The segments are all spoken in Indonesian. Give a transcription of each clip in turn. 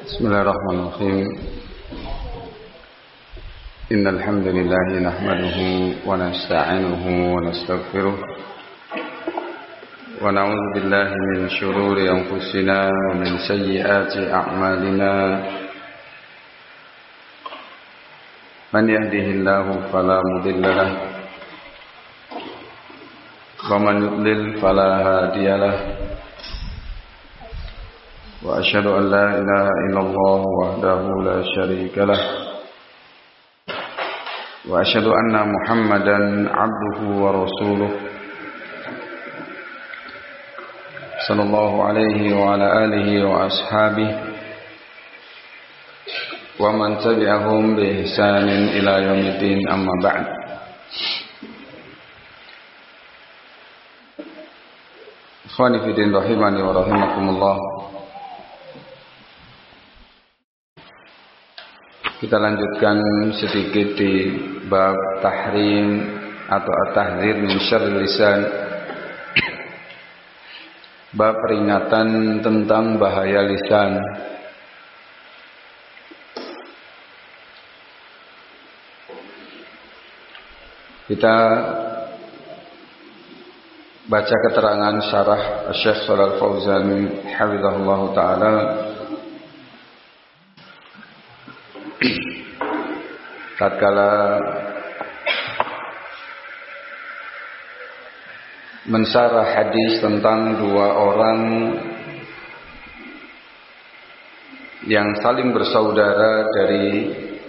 Bismillahirrahmanirrahim. Innal hamdalillah nahmaduhu wa nasta'inuhu wa nastaghfiruh wa na'udzu billahi min shururi anfusina wa min sayyiati a'malina. Man yahdihillahu fala mudilla lahu wa man yudlil fala hadiya lahu. Wa asyhadu an la ilaha illallah wahdahu la syarika lah wa asyhadu anna Muhammadan abduhu wa rasuluh sallallahu alaihi wa ala alihi wa ashabihi wa man tabi'ahum bi ihsanin ila yaumiddin, amma ba'd. Ikhwani fi din rahimani wa rahimakumullah. Kita lanjutkan sedikit di bab tahrim atau at-tahdzir min syarril lisan. Bab peringatan tentang bahaya lisan. Kita baca keterangan syarah Syekh Shalal Fauzan hafizahullah taala tatkala mensyarah hadis tentang dua orang yang saling bersaudara dari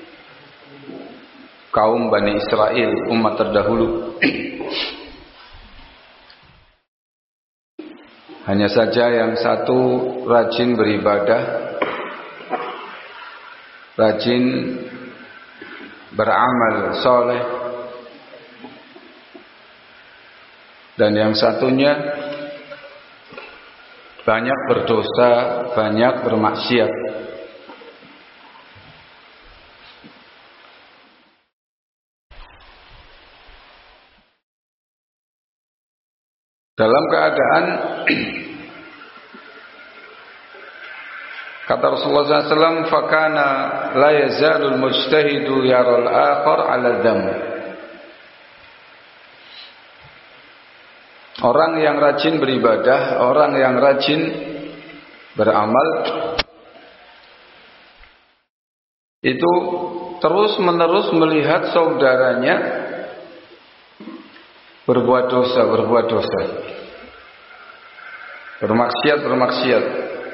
kaum Bani Israel, umat terdahulu. Hanya saja yang satu rajin beribadah, rajin beramal soleh, dan yang satunya banyak berdosa, banyak bermaksiat. Dalam keadaan kata Rasulullah SAW, fakana la yazalul mujtahidu yaral akhar ala dham. Orang yang rajin beribadah, orang yang rajin beramal, itu terus menerus melihat saudaranya berbuat dosa, bermaksiat.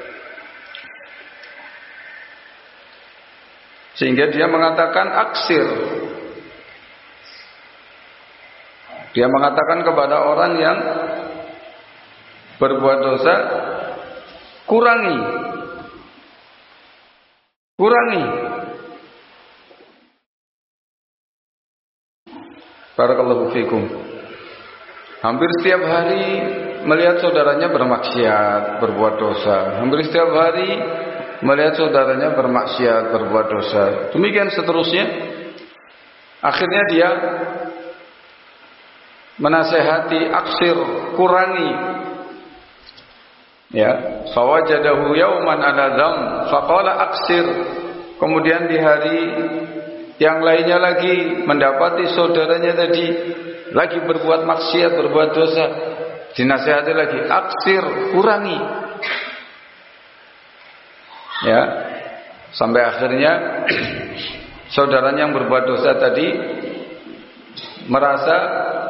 Sehingga dia mengatakan aksir. Dia mengatakan kepada orang yang berbuat dosa, kurangi. Barakallahu fikum. Hampir setiap hari melihat saudaranya bermaksiat, berbuat dosa. Hampir setiap hari melihat saudaranya bermaksiat, berbuat dosa. Demikian seterusnya. Akhirnya dia menasehati, aksir, kurangi. Ya, fawajadahu yauman ala dham, faqala aksir. Kemudian di hari yang lainnya lagi mendapati saudaranya tadi lagi berbuat maksiat, berbuat dosa. Dinasehati lagi, aksir, kurangi. Ya, sampai akhirnya saudaranya yang berbuat dosa tadi merasa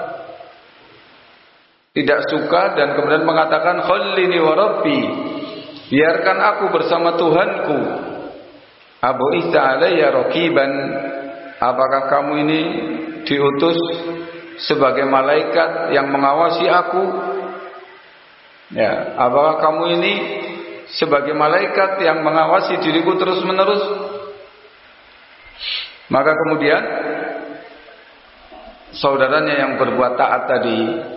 tidak suka dan kemudian mengatakan, khallini wa rabbi, biarkan aku bersama Tuhanku. Abu Isa alayya raqiban, apakah kamu ini diutus sebagai malaikat yang mengawasi aku? Ya, apakah kamu ini sebagai malaikat yang mengawasi diriku terus menerus? Maka kemudian saudaranya yang berbuat taat tadi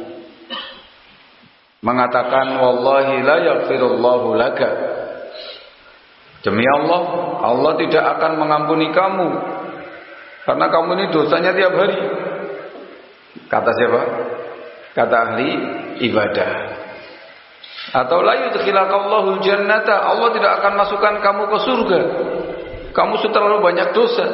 mengatakan, wallahi la yaghfirullahu laka, demi Allah, Allah tidak akan mengampuni kamu karena kamu ini dosanya tiap hari. Kata siapa? Kata ahli ibadah. Atau la yudkhilakallahu jannata, Allah tidak akan masukkan kamu ke surga. Kamu sudah terlalu banyak dosa.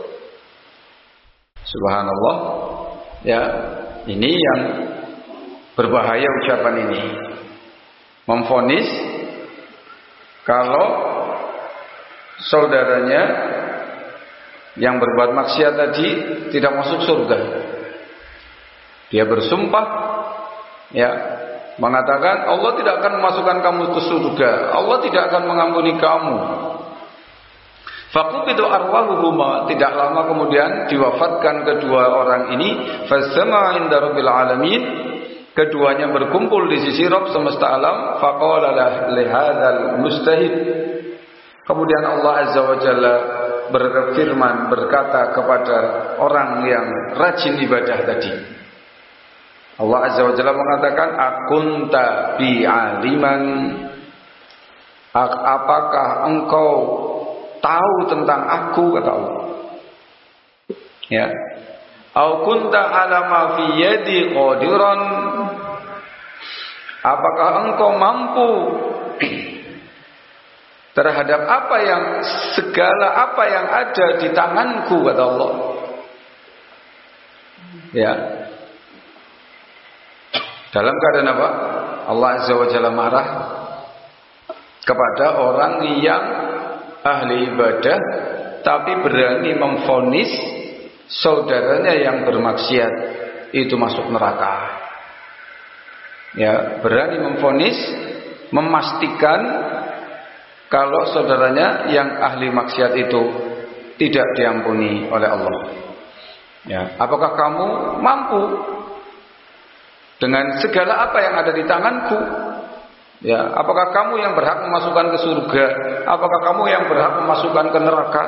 Subhanallah. Ya, ini yang berbahaya ucapan ini. Memvonis kalau saudaranya yang berbuat maksiat tadi tidak masuk surga. Dia bersumpah, ya, mengatakan Allah tidak akan memasukkan kamu ke surga, Allah tidak akan mengampuni kamu. Faqubidu arwahuhuma, tidak lama kemudian diwafatkan kedua orang ini. Fasama inda rabbil alamin, keduanya berkumpul di sisi Rabb semesta alam. Faqala lihadzal mustahid, kemudian Allah azza wa jalla berfirman, berkata kepada orang yang rajin ibadah tadi. Allah azza wa jalla mengatakan, akunta bi'aliman, apakah engkau tahu tentang aku, kata Allah. Ya. Au kunta ala ma fi yadi qadiran, apakah engkau mampu terhadap segala apa yang ada di tanganku, kata Allah. Ya. Dalam keadaan apa? Allah azza wa jalla marah kepada orang yang ahli ibadah tapi berani memvonis saudaranya yang bermaksiat itu masuk neraka. Ya, berani memvonis, memastikan kalau saudaranya yang ahli maksiat itu tidak diampuni oleh Allah. Ya, apakah kamu mampu dengan segala apa yang ada di tanganku? Ya, apakah kamu yang berhak memasukkan ke surga? Apakah kamu yang berhak memasukkan ke neraka?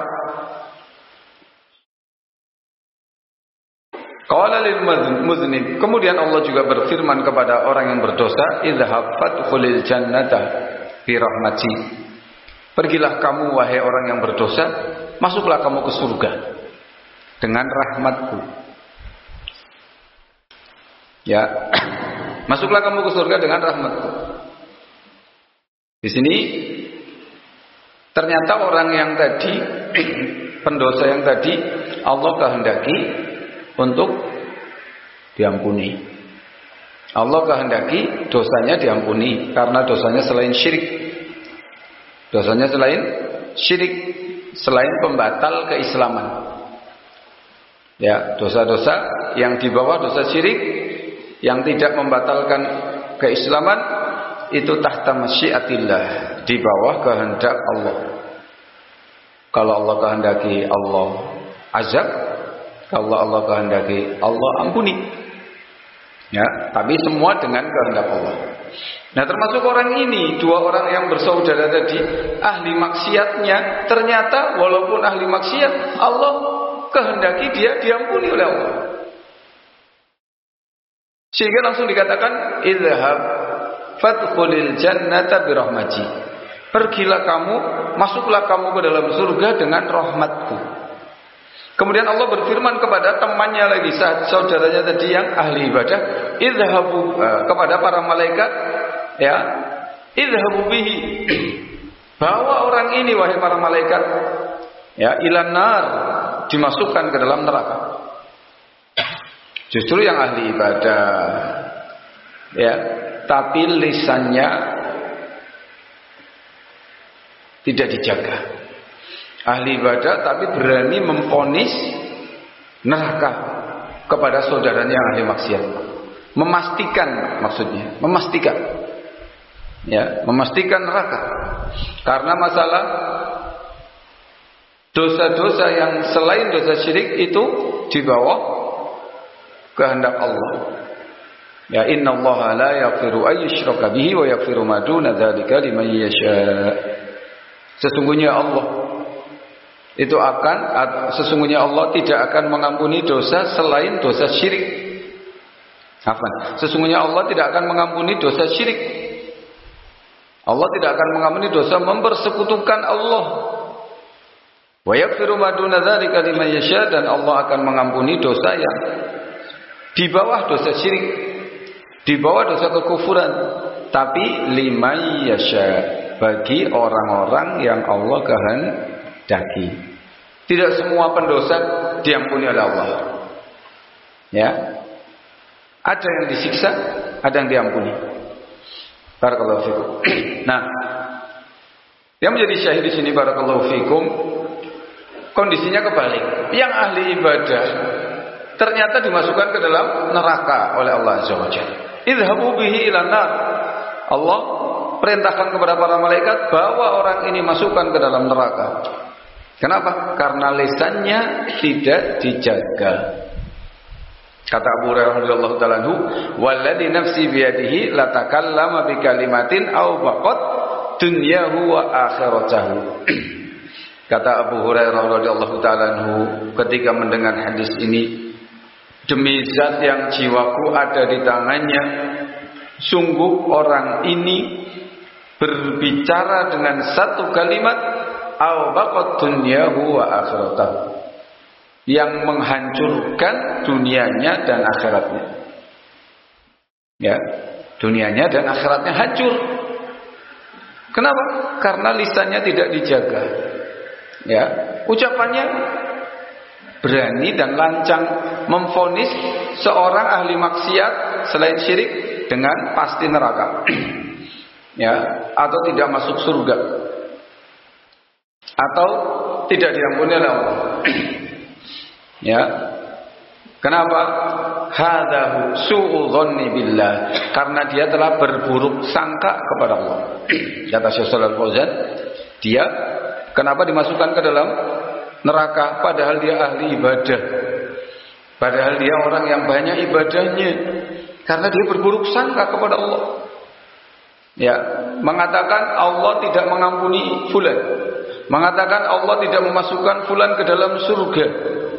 Qala lil muznib, kemudian Allah juga berfirman kepada orang yang berdosa, idhhab fadkhulil jannata bi rahmati. Pergilah kamu wahai orang yang berdosa, masuklah kamu ke surga dengan rahmatku. Ya, masuklah kamu ke surga dengan rahmatku. Di sini ternyata orang yang tadi, pendosa yang tadi, Allah kehendaki untuk diampuni. Allah kehendaki dosanya diampuni karena dosanya selain syirik. Dosanya selain syirik, selain pembatal keislaman. Ya, dosa-dosa yang di bawah dosa syirik yang tidak membatalkan keislaman itu tahta masyiatillah, di bawah kehendak Allah. Kalau Allah kehendaki Allah azab, kalau Allah kehendaki Allah ampuni. Ya, tapi semua dengan kehendak Allah. Nah, termasuk orang ini, dua orang yang bersaudara tadi, ahli maksiatnya, ternyata walaupun ahli maksiat, Allah kehendaki dia diampuni oleh Allah. Sehingga langsung dikatakan, idhhab fadkhulil jannata birahmati. Pergilah kamu, masuklah kamu ke dalam surga dengan rahmatku. Kemudian Allah berfirman kepada temannya lagi, saudaranya tadi yang ahli ibadah, idhabu, kepada para malaikat, ya, idhabu bihi, bawa orang ini wahai para malaikat, ya, ilan nar, dimasukkan ke dalam neraka. Justru yang ahli ibadah, ya, tapi lisannya tidak dijaga. Ahli ibadah tapi berani memvonis neraka kepada saudaranya yang ahli maksiat. Memastikan, maksudnya memastikan, ya, memastikan neraka. Karena masalah dosa-dosa yang selain dosa syirik itu di bawah kehendak Allah. Ya, innallaha la yaghfiru ayyushraka bihi wa yaghfiru ma duna dzalika liman yasha. Sesungguhnya Allah tidak akan mengampuni dosa selain dosa syirik. Sesungguhnya Allah tidak akan mengampuni dosa syirik. Allah tidak akan mengampuni dosa mempersekutukan Allah. Wa yaghfiru ma duna dzalika liman yasha, dan Allah akan mengampuni dosa yang di bawah dosa syirik, di bawah dosa kekufuran, tapi liman yasha, bagi orang-orang yang Allah kehendaki. Tidak semua pendosa diampuni oleh Allah. Ya. Ada yang disiksa, ada yang diampuni. Barakallahu fikum. Nah, yang menjadi syahid di sini barakallahu fikum, kondisinya kebalik. Yang ahli ibadah ternyata dimasukkan ke dalam neraka oleh Allah Azza wa Jalla. Idhabu bihi ilan nar. Allah perintahkan kepada para malaikat, bawa orang ini masukkan ke dalam neraka. Kenapa? Karena lisannya tidak dijaga. Kata Abu Hurairah radhiyallahu ta'ala anhu, "Walladzi nafsi biyadihi la takallama bi kalimatin aw baqat dunyahu wa akhiratahu." Kata Abu Hurairah radhiyallahu ta'ala anhu ketika mendengar hadis ini, demi zat yang jiwaku ada di tangannya, sungguh orang ini berbicara dengan satu kalimat aw baqat dunyahu wa akhiratahu, yang menghancurkan dunianya dan akhiratnya. Ya, dunianya dan akhiratnya hancur. Kenapa? Karena lisannya tidak dijaga. Ya, ucapannya berani dan lancang memvonis seorang ahli maksiat selain syirik dengan pasti neraka. Ya, atau tidak masuk surga, atau tidak diampuni oleh Allah. Ya, kenapa? Hadahu su'u dhanni billah, karena dia telah berburuk sangka kepada Allah. Kata Syekh Shalal Fauzan, dia kenapa dimasukkan ke dalam neraka padahal dia ahli ibadah, padahal dia orang yang banyak ibadahnya? Karena dia berburuk sangka kepada Allah. Ya, mengatakan Allah tidak mengampuni fulan, mengatakan Allah tidak memasukkan fulan ke dalam surga.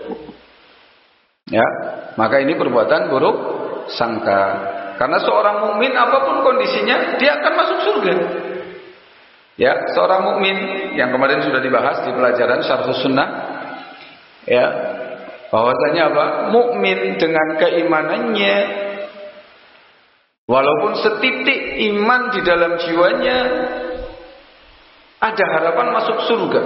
Ya, maka ini perbuatan buruk sangka. Karena seorang mukmin apapun kondisinya, dia akan masuk surga. Ya, seorang mukmin yang kemarin sudah dibahas di pelajaran Syarhus Sunnah, ya, bahwasanya apa? Mukmin dengan keimanannya, walaupun setitik iman di dalam jiwanya, ada harapan masuk surga.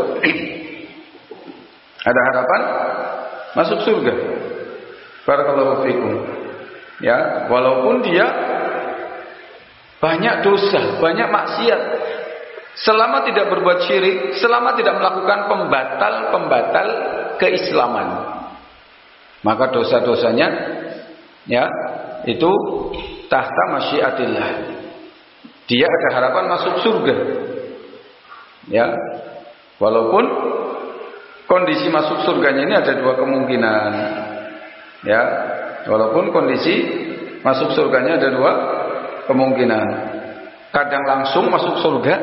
Ada harapan masuk surga. Barakallahu fikum. Ya, walaupun dia banyak dosa, banyak maksiat, selama tidak berbuat syirik, selama tidak melakukan pembatal keislaman, maka dosa-dosanya, ya, itu tahta masyiatillah. Dia ada harapan masuk surga. Ya, walaupun kondisi masuk surganya ini ada dua kemungkinan. Ya, walaupun kondisi masuk surganya ada dua kemungkinan. Kadang langsung masuk surga,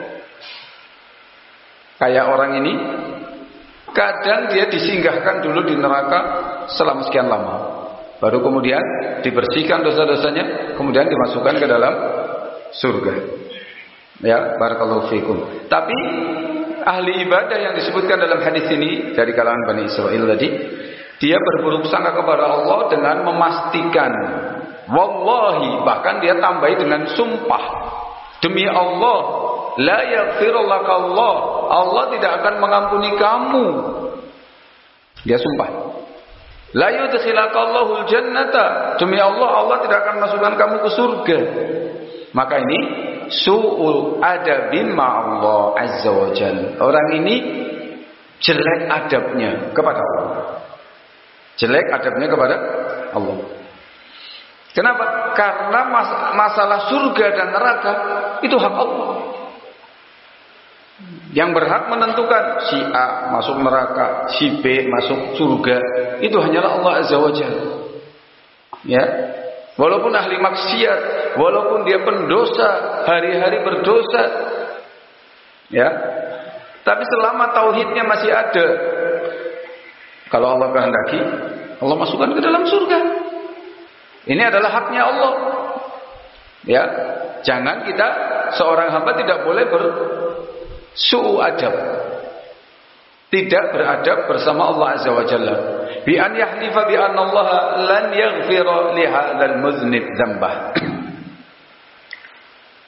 kayak orang ini. Kadang dia disinggahkan dulu di neraka selama sekian lama, baru kemudian dibersihkan dosa-dosanya, kemudian dimasukkan ke dalam surga. Ya, barakallahu fikum. Tapi ahli ibadah yang disebutkan dalam hadis ini dari kalangan Bani Israil tadi, dia berburuk sangka kepada Allah dengan memastikan, wallahi, bahkan dia tambahi dengan sumpah, demi Allah, la yaghfirulaka Allah, Allah tidak akan mengampuni kamu. Dia sumpah, la yudkhilaka Allahul jannata, demi Allah, Allah tidak akan masukkan kamu ke surga. Maka ini su'ul adabin ma'allah azza wa jalla. Orang ini jelek adabnya kepada Allah, jelek adabnya kepada Allah. Kenapa? Karena masalah surga dan neraka itu hak Allah. Yang berhak menentukan si A masuk neraka, si B masuk surga, itu hanyalah Allah Azza wa Jalla. Ya, walaupun ahli maksiat, walaupun dia pendosa, hari-hari berdosa, ya, tapi selama tauhidnya masih ada, kalau Allah kehendaki, Allah masukkan ke dalam surga. Ini adalah haknya Allah. Ya, jangan kita seorang hamba tidak boleh bersu'u adab, tidak beradab bersama Allah Azza wa Jalla. Bi an yahlifa bi anna Allah lan yaghfira li hadzal muznib dzambah.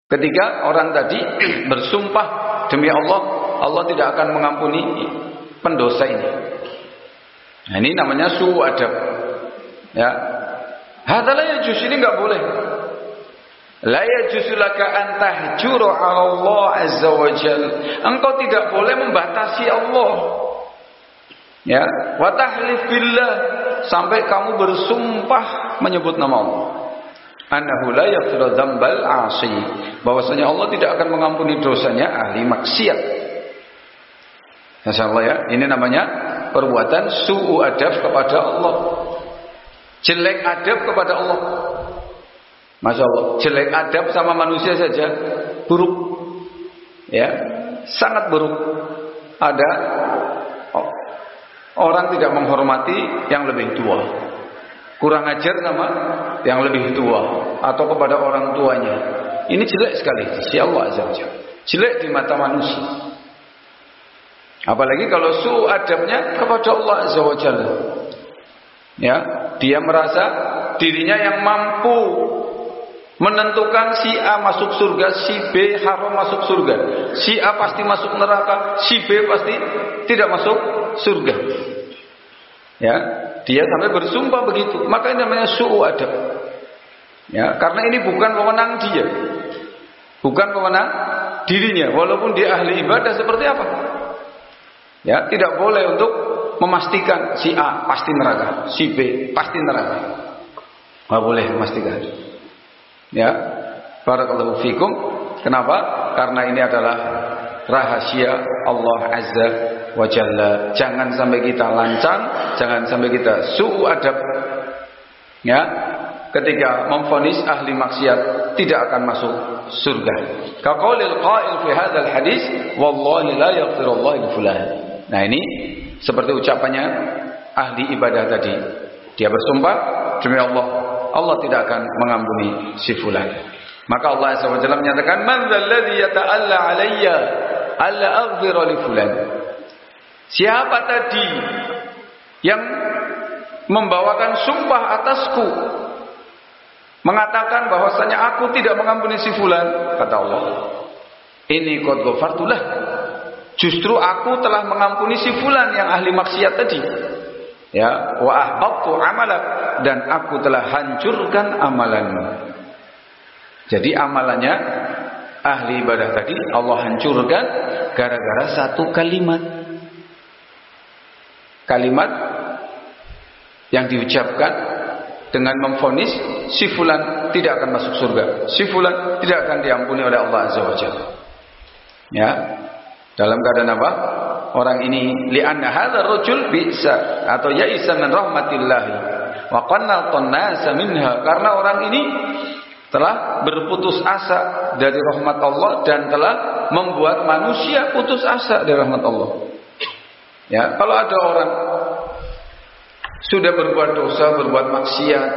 Ketika orang tadi bersumpah demi Allah, Allah tidak akan mengampuni pendosa ini. Nah, ini namanya su'u adab. Ya. Hadza la yajuz, ini enggak boleh. La yajuzu laka an tahjura 'ala Allah azza wa jalla. Engkau tidak boleh membatasi Allah. Ya, wa tahlif billah, sampai kamu bersumpah menyebut nama Allah. Annahu la yaghfiru dzambal 'asi, bahwasanya Allah tidak akan mengampuni dosanya ahli maksiat. Masyaallah ya, ini namanya perbuatan su'u adab kepada Allah. Jelek adab kepada Allah. Masya Allah, jelek adab sama manusia saja buruk. Ya, sangat buruk. Ada orang tidak menghormati yang lebih tua, kurang ajar sama yang lebih tua, atau kepada orang tuanya. Ini jelek sekali si Allah azza wajalla. Jelek di mata manusia. Apalagi kalau su'u adabnya kepada Allah azza wajalla. Ya, dia merasa dirinya yang mampu menentukan si A masuk surga, si B haram masuk surga, si A pasti masuk neraka, si B pasti tidak masuk surga. Ya, dia sampai bersumpah begitu. Maka ini namanya su'u adab. Ya, karena ini bukan wewenang dia, bukan wewenang dirinya, walaupun dia ahli ibadah seperti apa. Ya, tidak boleh untuk memastikan si A pasti neraka, si B pasti neraka. Tidak boleh memastikan. Ya, barakallahu fikum. Kenapa? Karena ini adalah rahasia Allah azza wa jalla. Jangan sampai kita lancang, jangan sampai kita su'u adab. Ya, ketika memvonis ahli maksiat tidak akan masuk surga. Kaqaulil qail fi hadzal hadis, wallahi la yaghfirullahu li fulan. Nah, ini seperti ucapannya ahli ibadah tadi. Dia bersumpah demi Allah, Allah tidak akan mengampuni si fulan. Maka Allah Azza wa Jalla menyatakan, man dzalladzi yata'alla 'alayya alla aghfira li fulan. Siapa tadi yang membawakan sumpah atasku, mengatakan bahwasanya aku tidak mengampuni si fulan, kata Allah, ini qad ghafartulah, justru aku telah mengampuni si fulan yang ahli maksiat tadi. Ya, wa ahbabtu amalak, dan aku telah hancurkan amalanmu. Jadi amalannya ahli ibadah tadi Allah hancurkan gara-gara satu kalimat. Kalimat yang diucapkan dengan memvonis si fulan tidak akan masuk surga, si fulan tidak akan diampuni oleh Allah Azza wa Jalla. Ya, dalam keadaan apa? Orang ini li'anna hadzal rajul bisa atau ya'isa min rahmatillah wa qannatan nasa minha, karena orang ini telah berputus asa dari rahmat Allah dan telah membuat manusia putus asa dari rahmat Allah. Ya, kalau ada orang sudah berbuat dosa, berbuat maksiat,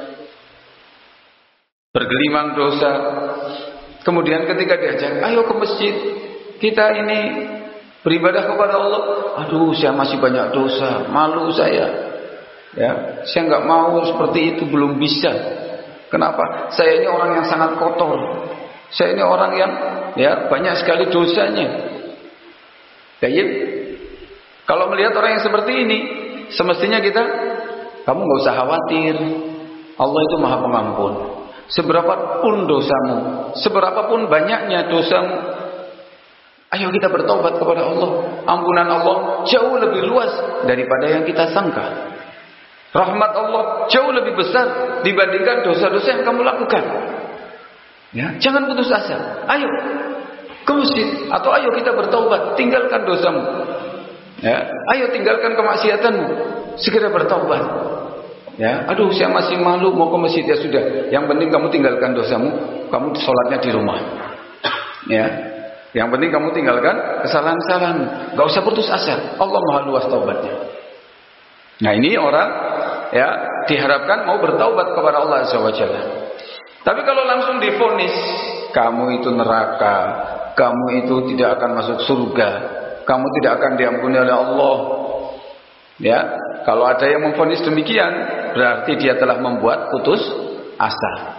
bergelimang dosa, kemudian ketika diajak, ayo ke masjid, kita ini beribadah kepada Allah, aduh saya masih banyak dosa, malu saya. Ya, saya nggak mau seperti itu, belum bisa. Kenapa? Saya ini orang yang sangat kotor. Saya ini orang yang banyak sekali dosanya. Baik. Kalau melihat orang yang seperti ini, semestinya kita, kamu nggak usah khawatir. Allah itu Maha Pengampun. Seberapapun dosamu, seberapapun banyaknya dosamu, ayo kita bertobat kepada Allah. Ampunan Allah jauh lebih luas daripada yang kita sangka. Rahmat Allah jauh lebih besar dibandingkan dosa-dosa yang kamu lakukan. Ya, jangan putus asa. Ayo ke masjid atau ayo kita bertaubat, tinggalkan dosamu. Ya, ayo tinggalkan kemaksiatanmu, segera bertaubat. Ya, aduh saya masih malu mau ke masjid, ya sudah. Yang penting kamu tinggalkan dosamu, kamu sholatnya di rumah. Ya, yang penting kamu tinggalkan kesalahan-kesalahan. Gak usah putus asa. Allah Maha luas taubatnya. Nah, ini orang diharapkan mau bertaubat kepada Allah Azza wa Jalla. Tapi kalau langsung divonis, kamu itu neraka, kamu itu tidak akan masuk surga, kamu tidak akan diampuni oleh Allah. Ya, kalau ada yang memvonis demikian, berarti dia telah membuat putus asa.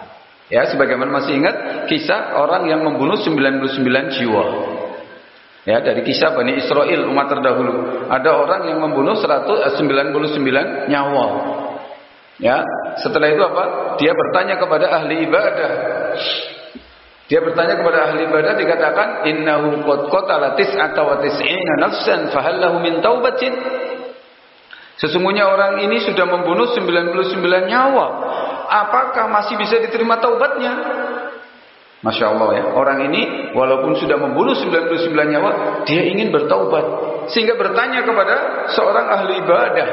Ya, sebagaimana masih ingat kisah orang yang membunuh 99 jiwa. Ya, dari kisah Bani Israel umat terdahulu. Ada orang yang membunuh 199 nyawa. Ya, setelah itu apa? Dia bertanya kepada ahli ibadah. Dia bertanya kepada ahli ibadah, dikatakan innahu qad qatala tis'ata wa tis'ina nafsan fahal lahu min taubatin. Sesungguhnya orang ini sudah membunuh 99 nyawa. Apakah masih bisa diterima taubatnya? Masya Allah ya, orang ini walaupun sudah membunuh 99 nyawa, dia ingin bertaubat. Sehingga bertanya kepada seorang ahli ibadah,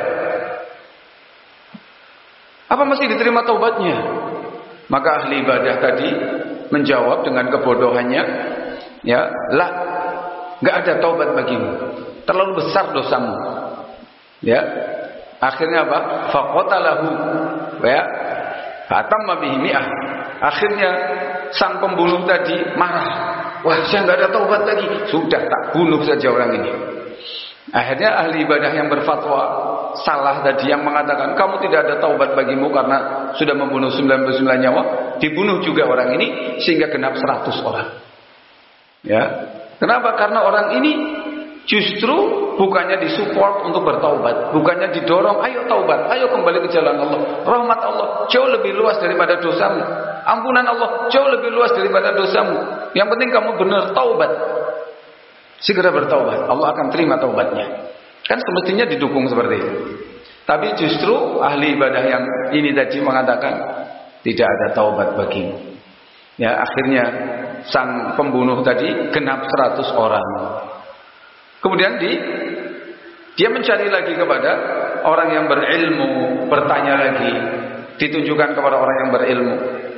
apa masih diterima taubatnya? Maka ahli ibadah tadi menjawab dengan kebodohannya, ya, lah, nggak ada taubat bagimu, terlalu besar dosamu. Ya, akhirnya apa? Faqatalahu, ya, fatamma bihi mi'ah. Akhirnya sang pembunuh tadi marah. Wah, saya nggak ada taubat lagi. Sudah, tak bunuh saja orang ini. Akhirnya ahli ibadah yang berfatwa salah tadi, yang mengatakan kamu tidak ada taubat bagimu karena sudah membunuh 99 nyawa, dibunuh juga orang ini sehingga genap 100 orang. Ya. Kenapa? Karena orang ini justru bukannya disupport untuk bertaubat, bukannya didorong, ayo taubat, ayo kembali ke jalan Allah. Rahmat Allah jauh lebih luas daripada dosamu. Ampunan Allah jauh lebih luas daripada dosamu. Yang penting kamu benar taubat. Segera bertaubat, Allah akan terima taubatnya. Kan semestinya didukung seperti itu. Tapi justru ahli ibadah yang ini tadi mengatakan tidak ada taubat bagimu. Ya, akhirnya sang pembunuh tadi genap 100 orang. Kemudian dia mencari lagi kepada orang yang berilmu, bertanya lagi, ditunjukkan kepada orang yang berilmu.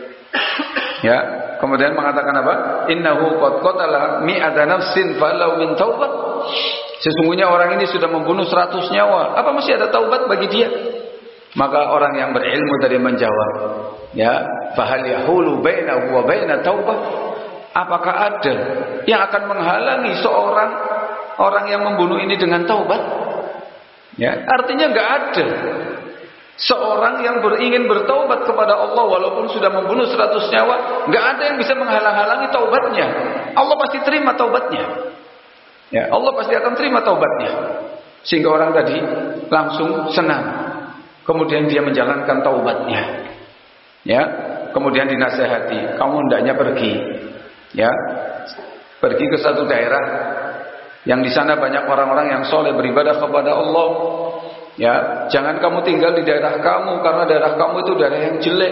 Ya, kemudian mengatakan apa? Innahu qad qatala mi'ata nafsin falau min taubat. Sesungguhnya orang ini sudah membunuh 100 nyawa. Apa masih ada taubat bagi dia? Maka orang yang berilmu tadi menjawab, ya, fahal yahulu bainahu wa baina taubah? Apakah ada yang akan menghalangi seorang orang yang membunuh ini dengan taubat? Ya, artinya enggak ada seorang yang ingin bertaubat kepada Allah walaupun sudah membunuh 100 nyawa, enggak ada yang bisa menghalang-halangi taubatnya. Allah pasti terima taubatnya. Ya, Allah pasti akan terima taubatnya. Sehingga orang tadi langsung senang. Kemudian dia menjalankan taubatnya. Ya, kemudian dinasihati, kamu hendaknya pergi. Ya, pergi ke satu daerah yang di sana banyak orang-orang yang soleh beribadah kepada Allah. Ya, jangan kamu tinggal di daerah kamu karena daerah kamu itu daerah yang jelek.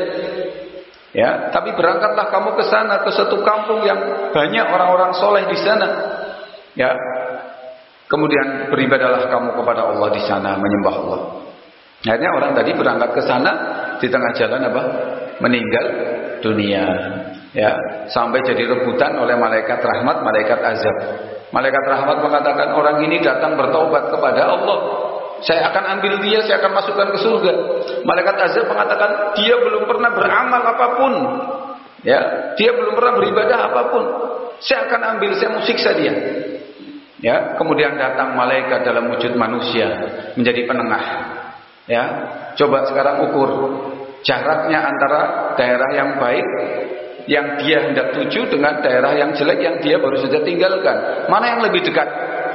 Ya, tapi berangkatlah kamu ke sana, ke satu kampung yang banyak orang-orang soleh di sana. Ya, kemudian beribadahlah kamu kepada Allah di sana, menyembah Allah. Akhirnya orang tadi berangkat ke sana, di tengah jalan apa? Meninggal dunia. Ya, sampai jadi rebutan oleh malaikat rahmat, malaikat azab. Malaikat rahmat mengatakan orang ini datang bertaubat kepada Allah, saya akan ambil dia, saya akan masukkan ke surga. Malaikat azab mengatakan dia belum pernah beramal apapun. Ya, dia belum pernah beribadah apapun. Saya akan ambil, saya mau siksa dia. Ya, kemudian datang malaikat dalam wujud manusia menjadi penengah. Ya, coba sekarang ukur jaraknya antara daerah yang baik yang dia hendak tuju dengan daerah yang jelek yang dia baru saja tinggalkan. Mana yang lebih dekat?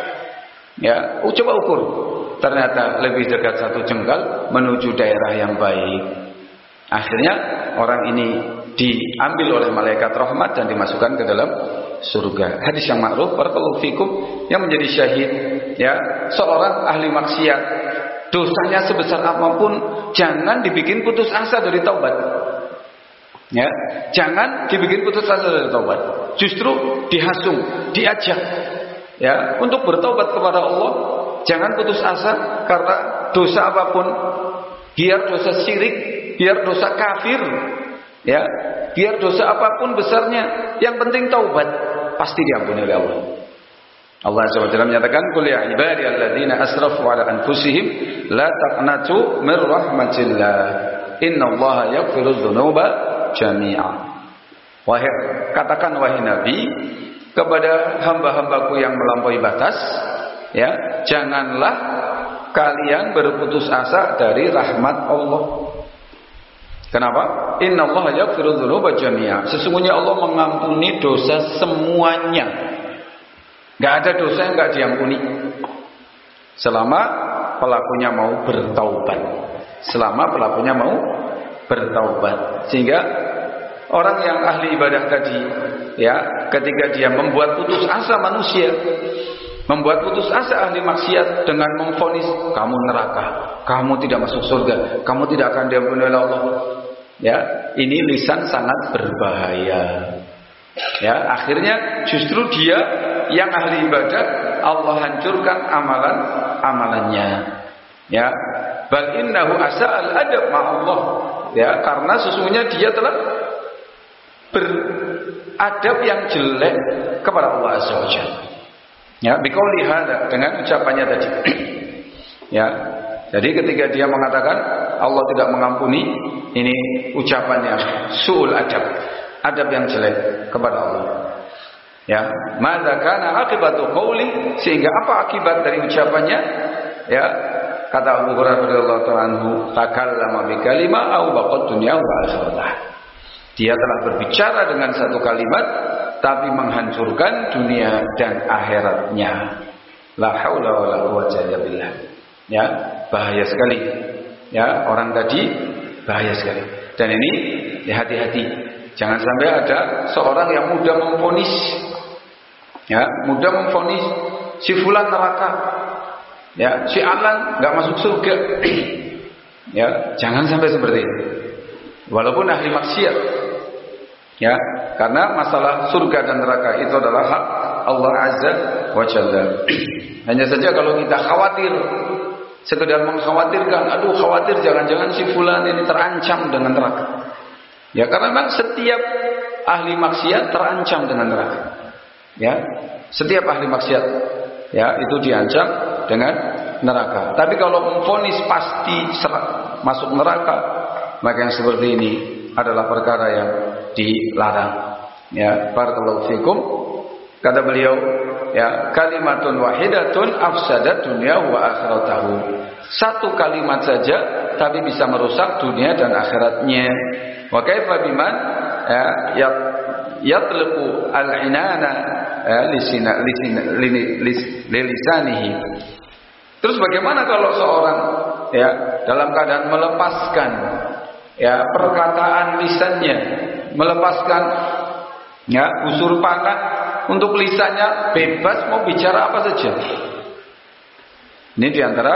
Ya, coba ukur. Ternyata lebih dekat 1 jengkal menuju daerah yang baik. Akhirnya orang ini diambil oleh malaikat rahmat dan dimasukkan ke dalam surga. Hadis yang ma'ruf, barakallahu fikum, yang menjadi syahid, ya, seorang ahli maksiat, dosanya sebesar apapun jangan dibikin putus asa dari taubat. Ya, jangan dibikin putus asa dari taubat. Justru dihasung, diajak, ya, untuk bertaubat kepada Allah. Jangan putus asa karena dosa apapun, biar dosa syirik, biar dosa kafir, ya, biar dosa apapun besarnya, yang penting taubat, pasti diampuni oleh Allah. Allah Azza wa Jalla menyatakan, "Qul ya ibadiyalladzina asrafu ala anfusihim la taqnatu mir rahmatillah. Innallaha yaghfiru dzunuba jami'a." Wahai, katakan wahai Nabi kepada hamba-hambaku yang melampaui batas, ya, janganlah kalian berputus asa dari rahmat Allah. Kenapa? Innallaha yaghfiru dzunuba jami'a. Sesungguhnya Allah mengampuni dosa semuanya. Enggak ada dosa yang enggak diampuni. Selama pelakunya mau bertaubat. Selama pelakunya mau bertaubat. Sehingga orang yang ahli ibadah tadi, ya, ketika dia membuat putus asa manusia, membuat putus asa ahli maksiat dengan memvonis kamu neraka, kamu tidak masuk surga, kamu tidak akan diampuni oleh Allah. Ya, ini lisan sangat berbahaya. Ya, akhirnya justru dia yang ahli ibadah Allah hancurkan amalannya. Ya, bal innahu asa'al adab ma'allah. Ya, karena sesungguhnya dia telah beradab yang jelek kepada Allah Azza wa Jalla. Ya, biqauli hada, dengan ucapannya tadi. Ya. Jadi ketika dia mengatakan Allah tidak mengampuni, ini ucapannya su'ul adab, adab yang jelek kepada Allah. Ya, madza kana akibatu qauli, sehingga apa akibat dari ucapannya? Ya, kata Abu Hurairah radhiyallahu ta'ala anhu, takallama bi kalimah aw baqad dunya wa akhirah. Dia telah berbicara dengan satu kalimat tapi menghancurkan dunia dan akhiratnya. La haula wala quwwata illa billah. Ya, bahaya sekali. Ya, orang tadi bahaya sekali. Dan ini hati-hati. Jangan sampai ada seorang yang mudah memvonis, ya, mudah memvonis si fulan neraka. Ya, si Alan enggak masuk surga. Ya, jangan sampai seperti itu. Walaupun ahli maksiat. Ya, karena masalah surga dan neraka itu adalah hak Allah Azza wa Jalla. Hanya saja kalau kita khawatir, sekedar mengkhawatirkan, aduh khawatir jangan-jangan si fulan ini terancam dengan neraka. Ya, karena memang setiap ahli maksiat terancam dengan neraka. Ya, setiap ahli maksiat, ya, itu diancam dengan neraka. Tapi kalau memvonis pasti masuk neraka, maka yang seperti ini adalah perkara yang dilarang. Ya, barakallahu fikum. Kata beliau, ya, kalimatun wahidatun afsadat dunya wa akhiratahu. Satu kalimat saja tapi bisa merusak dunia dan akhiratnya. Wa kaifa biman yatliqu al-inana lisanihi. Terus bagaimana kalau seorang, ya, dalam keadaan melepaskan, ya, perkataan lisannya, melepaskan, ya, busur panah untuk lisannya bebas mau bicara apa saja. Ini diantara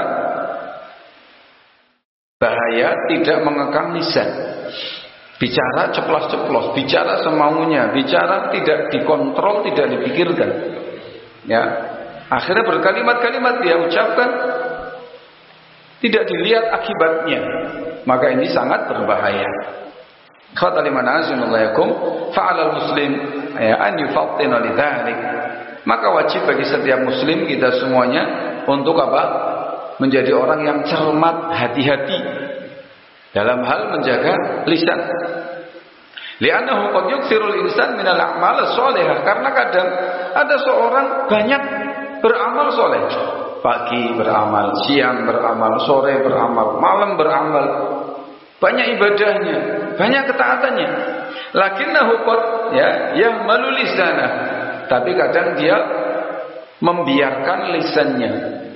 bahaya tidak mengekang lisan. Bicara ceplos-ceplos, bicara semaunya, bicara tidak dikontrol, tidak dipikirkan. Ya, akhirnya berkalimat-kalimat dia ucapkan tidak dilihat akibatnya. Maka ini sangat berbahaya. Kata liman azimullahikum fa'alal muslim an yufattina lidzalik. Maka wajib bagi setiap muslim, kita semuanya, untuk apa? Menjadi orang yang cermat, hati-hati dalam hal menjaga lisan. Li'annahu qad yukthirul insan minal a'mal shalihah. Karena kadang ada seorang banyak beramal soleh. Pagi beramal, siang beramal, sore beramal, malam beramal. Banyak ibadahnya, banyak ketaatannya. Lakinnahu qad yahmalu lisanah. Tapi kadang dia membiarkan lisannya.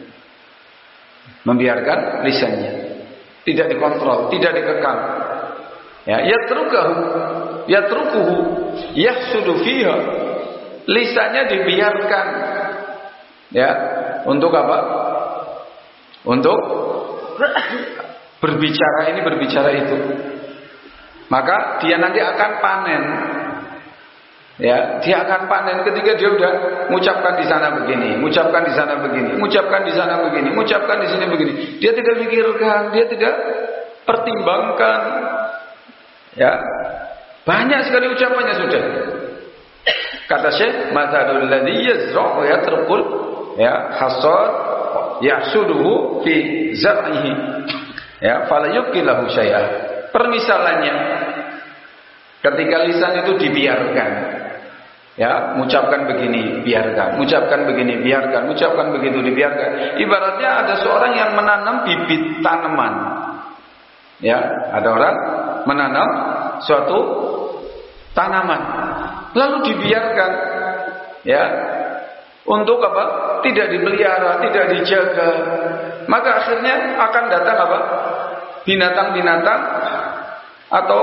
Membiarkan lisannya. Tidak dikontrol, tidak dikekang. Ya, yatrukuhu yahsudu fiha. Lisannya dibiarkan. Ya, untuk apa? Untuk berbicara ini, berbicara itu. Maka dia nanti akan panen. Ya, dia akan panen ketika dia udah mengucapkan di sana begini, mengucapkan di sana begini, mengucapkan di sana begini, mengucapkan di sini begini. Dia tidak pikirkan, dia tidak pertimbangkan. Ya, banyak sekali ucapannya sudah. Kata Syekh, "Mathalul ladzi yazra'u yatrukul hasad yahsuduhu fi zar'ihi." Ya, fala yuqilahu syai'a. Permisalannya, ketika lisan itu dibiarkan, ya, mengucapkan begini biarkan, mengucapkan begini biarkan, mengucapkan begitu dibiarkan. Ibaratnya ada seorang yang menanam bibit tanaman. Ya, ada orang menanam suatu tanaman, lalu dibiarkan, ya, untuk apa? Tidak dipelihara, tidak dijaga, maka akhirnya akan datang apa? Binatang-binatang atau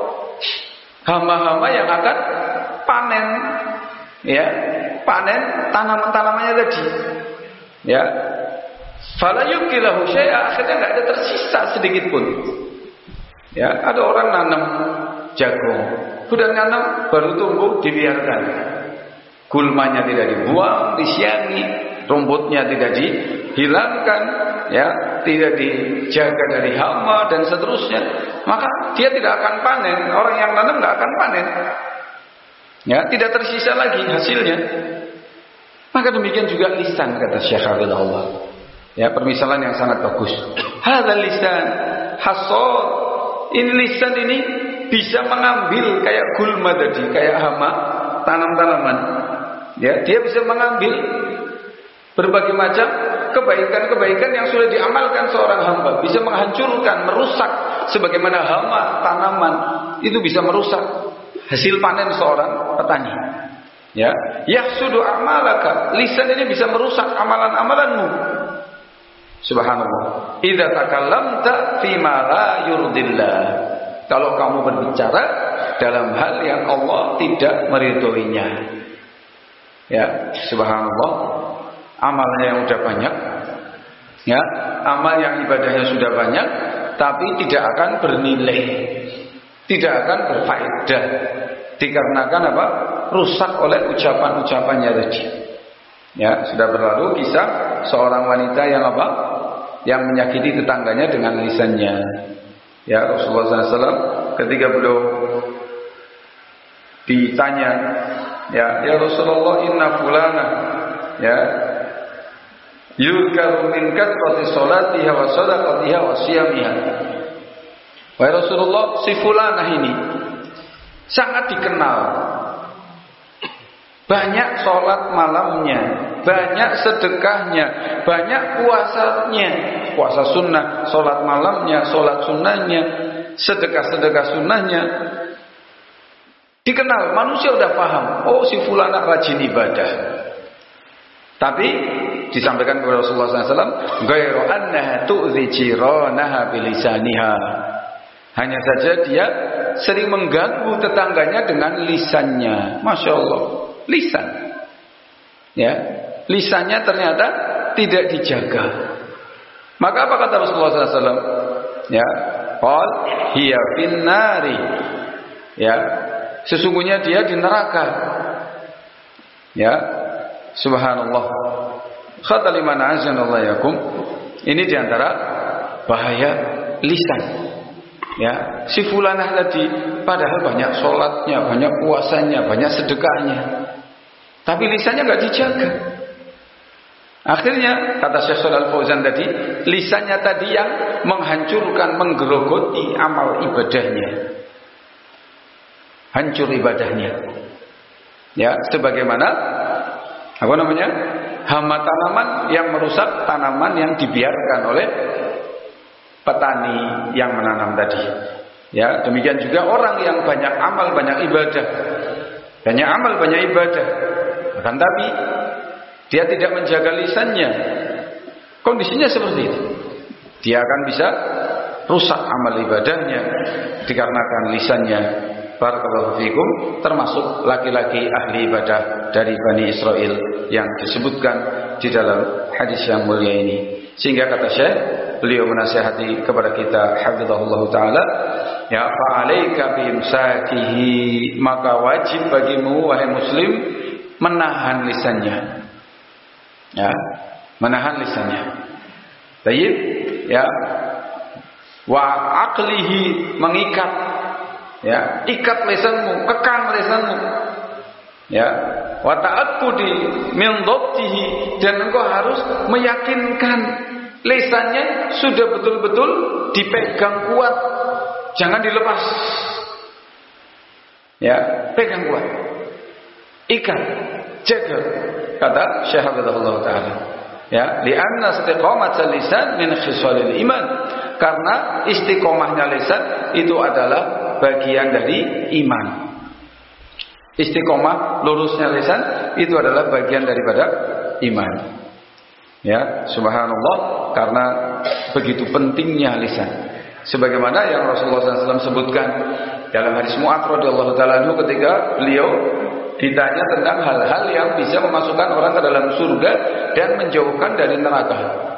hama-hama yang akan panen, ya, panen tanaman-tanamannya tadi, ya. Fala yukilahu syai'a, akhirnya nggak ada tersisa sedikit pun. Ya, ada orang nanam jagung, sudah nanam baru tumbuh dibiarkan, gulmanya tidak dibuang, disiangi, rumputnya tidak dihilangkan, ya, tidak dijaga dari hama dan seterusnya, maka dia tidak akan panen. Orang yang nanam nggak akan panen, ya, tidak tersisa lagi hasilnya. Maka demikian juga lisan, kata Syekh Hafizahullah. Ya, permisalan yang sangat bagus. Hadzal lisan hasad. Ini lisan ini bisa mengambil kayak gulma tadi, kayak hama, tanam-tanaman. Ya, dia bisa mengambil berbagai macam kebaikan-kebaikan yang sudah diamalkan seorang hamba, bisa menghancurkan, merusak, sebagaimana hama tanaman itu bisa merusak hasil panen seorang petani. Ya, yahsudu a'malaka, lisan ini bisa merusak amalan-amalanmu. Subhanallah. Idza takallamta fi ma la yurdillah. Kalau kamu berbicara dalam hal yang Allah tidak meridhoinya. Ya, subhanallah. Amalnya yang sudah banyak, ya, amal yang ibadahnya sudah banyak, tapi tidak akan bernilai, tidak akan berfaedah, dikarenakan apa? Rusak oleh ucapan-ucapannya tadi. Ya, sudah berlalu kisah seorang wanita yang apa? Yang menyakiti tetangganya dengan lisannya. Ya, Rasulullah SAW ketika beliau ditanya, ya Rasulullah, inna fulana, ya, yudkaru min kathrati salatiha wa sadaqatiha wa siyamiha. Wahai Rasulullah, si fulanah ini sangat dikenal, banyak sholat malamnya, banyak sedekahnya, banyak puasanya, puasa sunnah, sholat malamnya, sholat sunnahnya, sedekah-sedekah sunnahnya. Dikenal, manusia udah paham, oh si fulanah rajin ibadah. Tapi disampaikan kepada Rasulullah SAW, ghairu annaha tu'dhi jiranaha bilisaniha. Hanya saja dia sering mengganggu tetangganya dengan lisannya. Masya Allah, lisan, ya, lisannya ternyata tidak dijaga. Maka apa kata Rasulullah SAW? Ya, qal hiya finnari. Ya, sesungguhnya dia di neraka. Ya, subhanallah. Kata liman azanallahu yakum. Ini diantara bahaya lisan. Ya, si fulanah tadi padahal banyak sholatnya, banyak puasanya, banyak sedekahnya, tapi lisannya nggak dijaga. Akhirnya kata Syekh Shalal Fauzan tadi, lisannya tadi yang menghancurkan, menggerogoti amal ibadahnya, hancur ibadahnya. Ya, sebagaimana apa namanya, hama tanaman yang merusak tanaman yang dibiarkan oleh petani yang menanam tadi. Ya, demikian juga orang yang banyak amal, banyak ibadah, banyak amal, banyak ibadah, akan tapi dia tidak menjaga lisannya, kondisinya seperti itu. Dia akan bisa rusak amal ibadahnya dikarenakan lisannya. Barakallahu fikum, termasuk laki-laki ahli ibadah dari Bani Israel yang disebutkan di dalam hadis yang mulia ini. Sehingga kata Syekh, beliau menasihati kepada kita, hafizahullah ta'ala, ya, fa'alaika bimsakihi, maka wajib bagimu wahai muslim menahan lisannya. Ya, menahan lisannya. Baik, ya, wa aqlihi, mengikat, ya, ikat lisanmu, kekang lisanmu, ya, wa ta'aqqudi min dhabtihi, dan engkau harus meyakinkan lisannya sudah betul-betul dipegang kuat, jangan dilepas. Ya, pegang kuat, ikat, jaga, kata Syekh Abdullah Ta'ala. Ya, li'anna istiqamatul lisan min khisalil iman, Karena istiqomahnya lisan itu adalah bagian dari iman. Istiqomah lurusnya lisan itu adalah bagian daripada iman. Ya, subhanallah, karena begitu pentingnya lisan. Sebagaimana yang Rasulullah SAW sebutkan dalam hadis Mu'adz radhiyallahu taala anhu ketika beliau ditanya tentang hal-hal yang bisa memasukkan orang ke dalam surga dan menjauhkan dari neraka.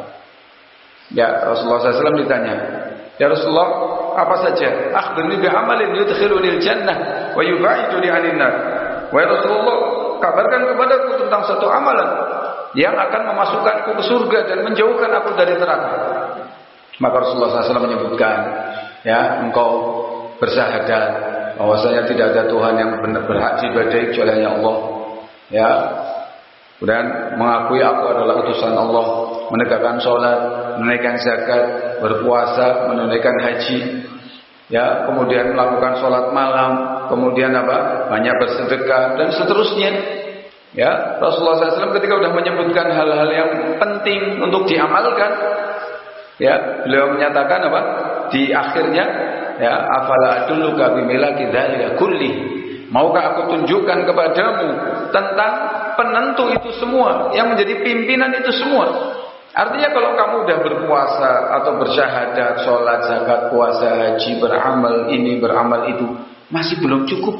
Ya, Rasulullah SAW ditanya, ya Rasulullah, apa saja? Akhbirni bi amalin yudkhilunil jannah wa yub'iduni 'anil nar. Wahai Rasulullah, kabarkan kepadaku tentang satu amalan yang akan memasukkanku ke surga dan menjauhkan aku dari neraka. Maka Rasulullah SAW menyebutkan, ya, engkau bersyahadat bahwasanya tidak ada Tuhan yang benar berhak diibadahi kecuali hanya Allah. Ya, kemudian mengakui aku adalah utusan Allah, menegakkan sholat, menunaikan zakat, berpuasa, menunaikan haji. Ya, kemudian melakukan sholat malam, kemudian apa? Banyak bersedekah dan seterusnya. Ya, Rasulullah SAW ketika sudah menyebutkan hal-hal yang penting untuk diamalkan, ya, beliau menyatakan apa? Di akhirnya, ya, afala adulluka bimilaki dzalika kulli. Maukah aku tunjukkan kepadamu tentang penentu itu semua, yang menjadi pimpinan itu semua? Artinya kalau kamu udah berpuasa atau bersyahadat, sholat, zakat, puasa, haji, beramal ini, beramal itu, masih belum cukup.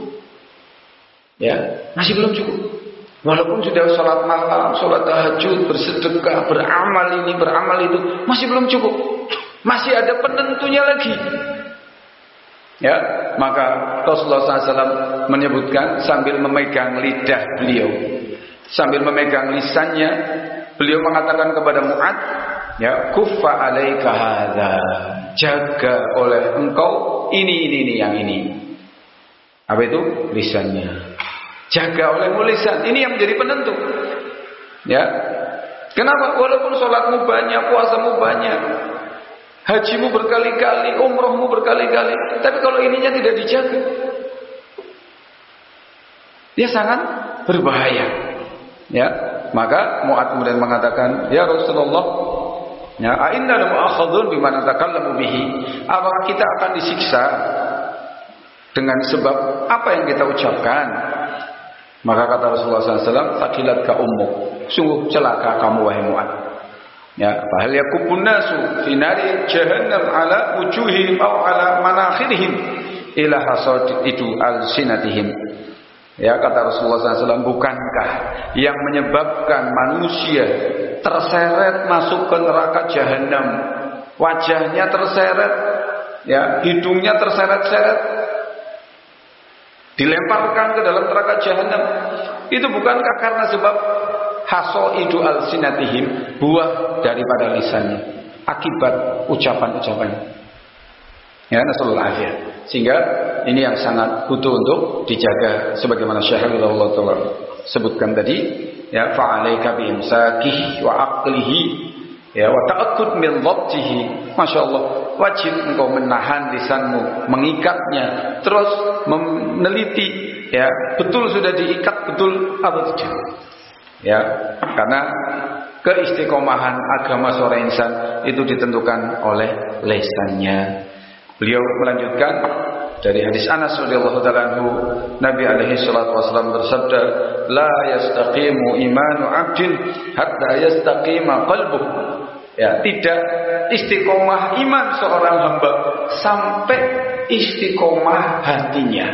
Ya, masih belum cukup. Walaupun sudah sholat malam, sholat tahajud, bersedekah, beramal ini, beramal itu, masih belum cukup. Masih ada penentunya lagi. Ya, maka Rasulullah SAW menyebutkan sambil memegang lidah beliau, sambil memegang lisannya, beliau mengatakan kepada Mu'adz, ya, kuffa alaika hadza, jaga oleh engkau ini yang ini. Apa itu? Lisannya. Jaga olehmu lisan. Ini yang menjadi penentu. Ya. Kenapa? Walaupun sholatmu banyak, puasamu banyak, hajimu berkali-kali, umrohmu berkali-kali, tapi kalau ininya tidak dijaga, dia sangat berbahaya. Ya, maka Mu'adz kemudian mengatakan, ya Rasulullah, ya, ainna lamu'akhadzun bima natakallamu bihi. Apakah kita akan disiksa dengan sebab apa yang kita ucapkan? Maka kata Rasulullah SAW, takilatka ummuk, sungguh celaka kamu wahai Mu'adz. Ya, fahal yakubun nasu fi nari jahannam ala wujuhihim aw ala manakhirihim ila hasad itu al-sinatihim. Ya, kata Rasulullah SAW, bukankah yang menyebabkan manusia terseret masuk ke neraka jahanam, wajahnya terseret, ya, hidungnya terseret-seret, dilemparkan ke dalam neraka jahanam, itu bukankah karena sebab hasaidu alsinatihim, buah daripada lisannya, akibat ucapan-ucapannya. Ya, nasallallahu alaihi. Sehingga ini yang sangat butuh untuk dijaga, sebagaimana Syahrullah Ta'ala sebutkan tadi, ya, fa'alaika biimsakihi wa aqlihi, ya, wa ta'akkud min dhabtihi. Masya Allah, wajib engkau menahan lisanmu, mengikatnya, terus meneliti, ya, betul sudah diikat, betul atau tidak. Ya, karena keistiqomahan agama seorang insan itu ditentukan oleh lisannya. Beliau melanjutkan dari hadis Anas radhiyallahu taala anhu, Nabi alaihi salatu wasallam bersabda, la yastaqimu imanu 'abdin hatta yastaqima qalbuhu. Ya, tidak istiqomah iman seorang hamba sampai istiqomah hatinya.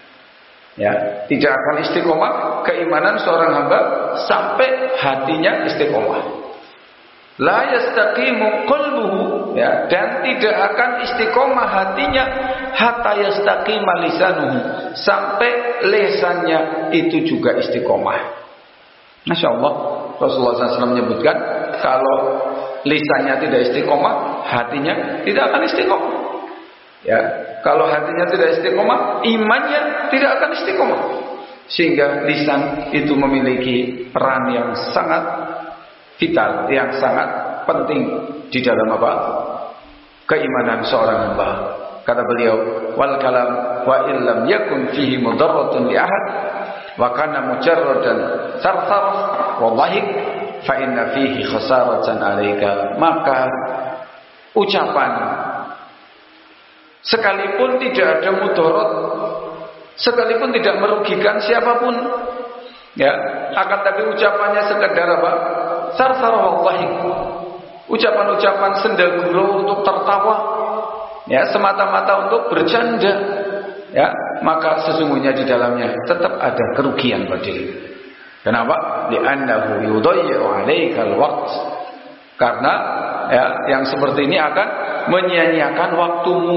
Ya, tidak akan istiqomah keimanan seorang hamba sampai hatinya istiqomah. La yastaqimu qalbuhu, ya, dan tidak akan istiqomah hatinya hatta yastaqima lisanuhu, sampai lisannya itu juga istiqomah. Masya Allah, Rasulullah SAW menyebutkan kalau lisannya tidak istiqomah, hatinya tidak akan istiqomah. Ya, kalau hatinya tidak istiqomah, imannya tidak akan istiqomah. Sehingga lisan itu memiliki peran yang sangat vital, yang sangat penting di dalam apa? Keimanan seorang hamba. Kata beliau, wal kalam wa illam yakun fihi mudarratun li ahad wa kana mujarradan sarfar wa dhahik fa inna fihi khasaratan 'alaika. Maka ucapan sekalipun tidak ada mudarat, sekalipun tidak merugikan siapapun, ya, akan tapi ucapannya sekedar apa? Sarsara wallahi, ucapan-ucapan senda gurau untuk tertawa, ya, semata-mata untuk bercanda, ya, maka sesungguhnya di dalamnya tetap ada kerugian padanya. Kenapa? Li'annahu yudayyi'u 'alaikal waqt. Karena ya, yang seperti ini akan menyia-nyiakan waktumu,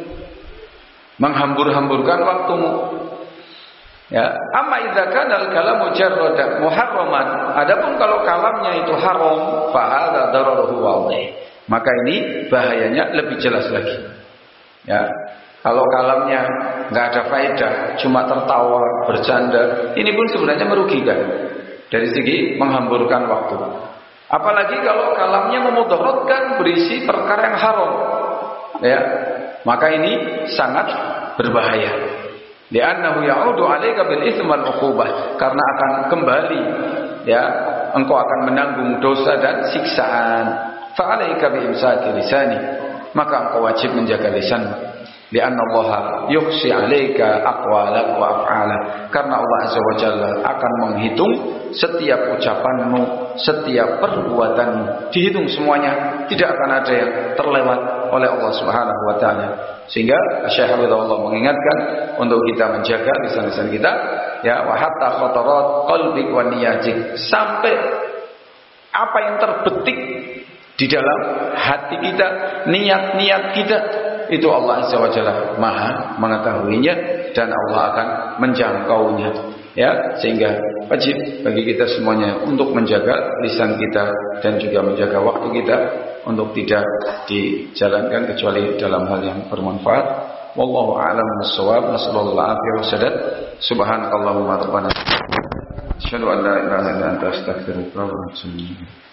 menghambur-hamburkan waktumu. Ya, amma idza kana al-kalamu jarradan muharraman, adapun kalau kalamnya itu haram, fa hadza dararuhu wadih. Maka ini bahayanya lebih jelas lagi. Ya, kalau kalamnya enggak ada faedah, cuma tertawa, bercanda, ini pun sebenarnya merugikan dari segi menghamburkan waktu. Apalagi kalau kalamnya memudaratkan, berisi perkara yang haram, ya, maka ini sangat berbahaya. Li'annahu ya'udu 'alaika bil itsmi wal 'uqubah, karena akan kembali, ya, engkau akan menanggung dosa dan siksaan. Fa 'alaika bi imsaki lisani, maka engkau wajib menjaga lisanmu. Li'anna Allah yuhsi 'alaika aqwalak wa af'alak, karena Allah azza wa jalla akan menghitung setiap ucapanmu, setiap perbuatanmu, dihitung semuanya, tidak akan ada yang terlewat oleh Allah Subhanahu wa taala. Sehingga Syekh Habibullah mengingatkan untuk kita menjaga lisan-lisan kita, ya, wa hatta khatarat qalbik wa niyatik, sampai apa yang terbetik di dalam hati kita, niat-niat kita, itu Allah Azza wa Jalla Maha mengetahuinya dan Allah akan menjangkaunya, ya, sehingga wajib bagi kita semuanya untuk menjaga lisan kita dan juga menjaga waktu kita untuk tidak dijalankan kecuali dalam hal yang bermanfaat. Wallahu a'lam bissawab. Nasallallahu alaihi wasallam. Subhanakallahumma rabbana asyhadu an la ilaha illa anta astaghfiruka wa atubu ilaik.